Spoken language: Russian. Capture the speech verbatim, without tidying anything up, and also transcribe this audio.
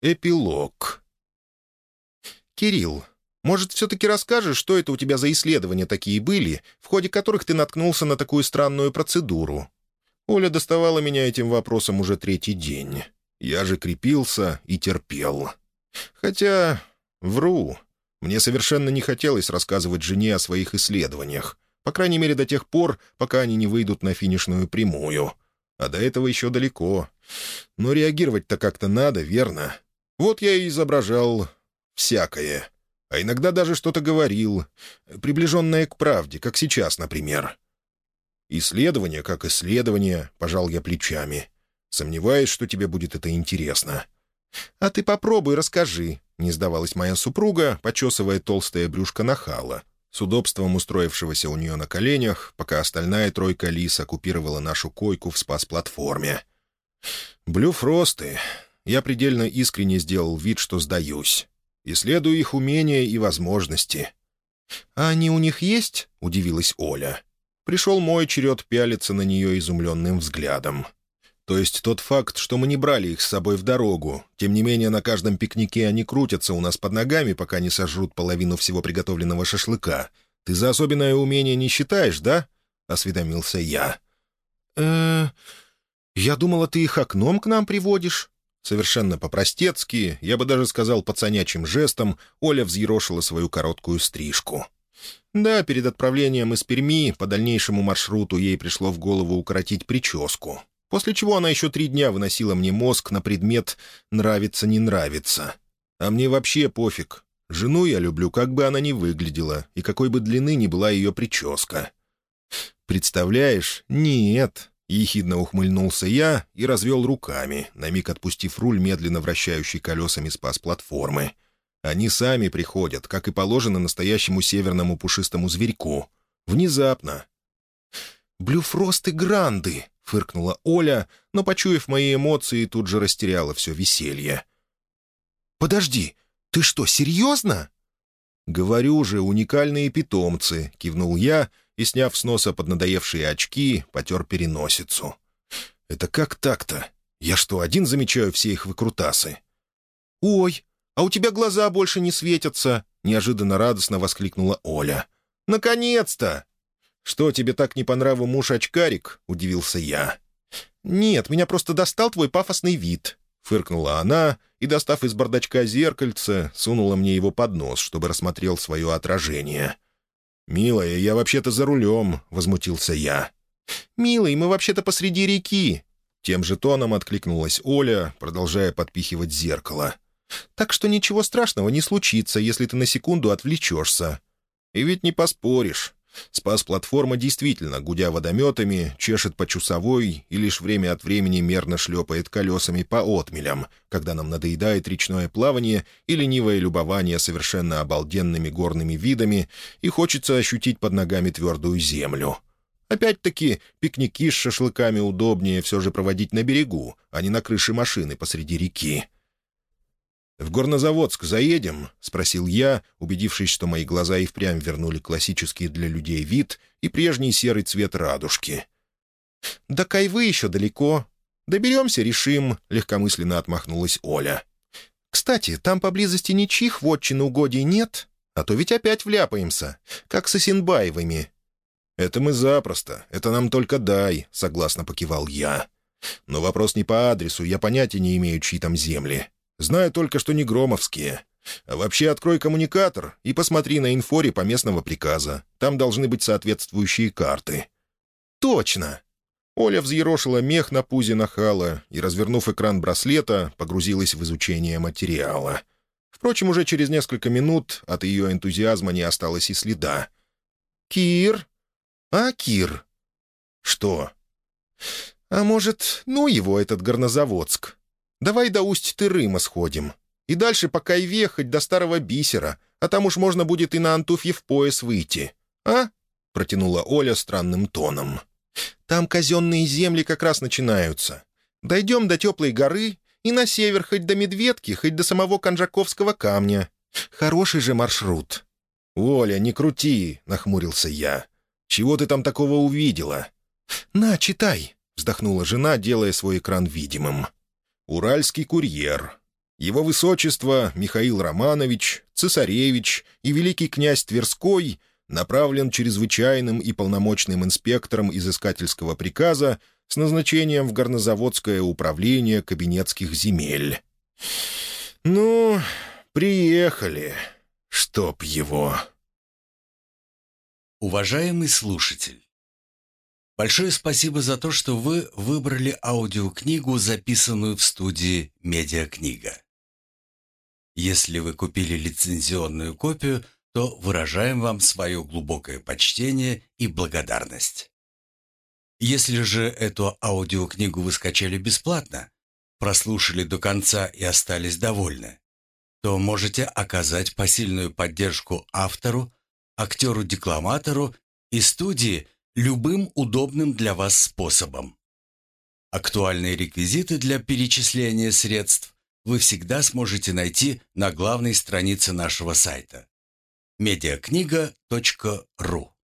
Эпилог. «Кирилл, может, все-таки расскажешь, что это у тебя за исследования такие были, в ходе которых ты наткнулся на такую странную процедуру?» Оля доставала меня этим вопросом уже третий день. Я же крепился и терпел. Хотя, вру, мне совершенно не хотелось рассказывать жене о своих исследованиях, по крайней мере до тех пор, пока они не выйдут на финишную прямую. А до этого еще далеко. Но реагировать-то как-то надо, верно? Вот я и изображал всякое. А иногда даже что-то говорил, приближенное к правде, как сейчас, например. «Исследование как исследование», — пожал я плечами. «Сомневаюсь, что тебе будет это интересно». «А ты попробуй, расскажи», — не сдавалась моя супруга, почесывая толстое брюшко нахала, с удобством устроившегося у нее на коленях, пока остальная тройка лис оккупировала нашу койку в спас-платформе. «Блюфросты». Я предельно искренне сделал вид, что сдаюсь. Исследую их умения и возможности. «А они у них есть?» — удивилась Оля. Пришел мой черед пялиться на нее изумленным взглядом. То есть тот факт, что мы не брали их с собой в дорогу, тем не менее на каждом пикнике они крутятся у нас под ногами, пока не сожрут половину всего приготовленного шашлыка. Ты за особенное умение не считаешь, да?» — осведомился я. э «Я думала, ты их окном к нам приводишь». Совершенно по-простецки, я бы даже сказал пацанячьим жестом, Оля взъерошила свою короткую стрижку. Да, перед отправлением из Перми по дальнейшему маршруту ей пришло в голову укоротить прическу, после чего она еще три дня выносила мне мозг на предмет «нравится-не нравится». А мне вообще пофиг. Жену я люблю, как бы она ни выглядела, и какой бы длины ни была ее прическа. «Представляешь? Нет». — ехидно ухмыльнулся я и развел руками, на миг отпустив руль медленно вращающей колесами спас-платформы. «Они сами приходят, как и положено настоящему северному пушистому зверьку. Внезапно». «Блюфросты гранды!» — фыркнула Оля, но, почуяв мои эмоции, тут же растеряла все веселье. «Подожди, ты что, серьезно?» «Говорю же, уникальные питомцы», — кивнул я, и, сняв с носа поднадоевшие очки, потер переносицу. «Это как так-то? Я что, один замечаю все их выкрутасы?» «Ой, а у тебя глаза больше не светятся!» — неожиданно радостно воскликнула Оля. «Наконец-то!» «Что, тебе так не по нраву муж-очкарик?» — удивился я. «Нет, меня просто достал твой пафосный вид», — фыркнула она и, достав из бардачка зеркальце, сунула мне его под нос, чтобы рассмотрел свое отражение. «Милая, я вообще-то за рулем», — возмутился я. «Милый, мы вообще-то посреди реки», — тем же тоном откликнулась Оля, продолжая подпихивать зеркало. «Так что ничего страшного не случится, если ты на секунду отвлечешься». И ведь не поспоришь. Спас-платформа действительно, гудя водометами, чешет по часовой и лишь время от времени мерно шлепает колесами по отмелям, когда нам надоедает речное плавание и ленивое любование совершенно обалденными горными видами и хочется ощутить под ногами твердую землю. Опять-таки, пикники с шашлыками удобнее все же проводить на берегу, а не на крыше машины посреди реки. «В Горнозаводск заедем?» — спросил я, убедившись, что мои глаза и впрямь вернули классический для людей вид и прежний серый цвет радужки. «До Кайвы еще далеко. Доберемся, решим», — легкомысленно отмахнулась Оля. «Кстати, там поблизости ничьих вотчин угодий нет, а то ведь опять вляпаемся, как с Исенбаевыми». «Это мы запросто, это нам только дай», — согласно покивал я. «Но вопрос не по адресу, я понятия не имею, чьи там земли. Знаю только, что не громовские. А вообще открой коммуникатор и посмотри на инфоре по местного приказа. Там должны быть соответствующие карты». «Точно!» Оля взъерошила мех на пузе нахала и, развернув экран браслета, погрузилась в изучение материала. Впрочем, уже через несколько минут от ее энтузиазма не осталось и следа. «Кир? А, Кир?» «Что?» «А может, ну его, этот Горнозаводск? Давай до Усть-Тырыма сходим. И дальше по Кайве хоть до Старого Бисера, а там уж можно будет и на Антуфьев пояс выйти. А?» — протянула Оля странным тоном. «Там казенные земли как раз начинаются. Дойдем до Теплой горы и на север хоть до Медведки, хоть до самого Конжаковского камня. Хороший же маршрут». «Оля, не крути!» — нахмурился я. «Чего ты там такого увидела?» «На, читай!» — вздохнула жена, делая свой экран видимым. «Уральский курьер». Его высочество Михаил Романович, цесаревич и великий князь Тверской направлен чрезвычайным и полномочным инспектором изыскательского приказа с назначением в горнозаводское управление кабинетских земель. Ну, приехали, чтоб его. Уважаемый слушатель, большое спасибо за то, что вы выбрали аудиокнигу, записанную в студии «Медиакнига». Если вы купили лицензионную копию, то выражаем вам свое глубокое почтение и благодарность. Если же эту аудиокнигу вы скачали бесплатно, прослушали до конца и остались довольны, то можете оказать посильную поддержку автору, актеру-декламатору и студии любым удобным для вас способом. Актуальные реквизиты для перечисления средств вы всегда сможете найти на главной странице нашего сайта медиакнига точка ру.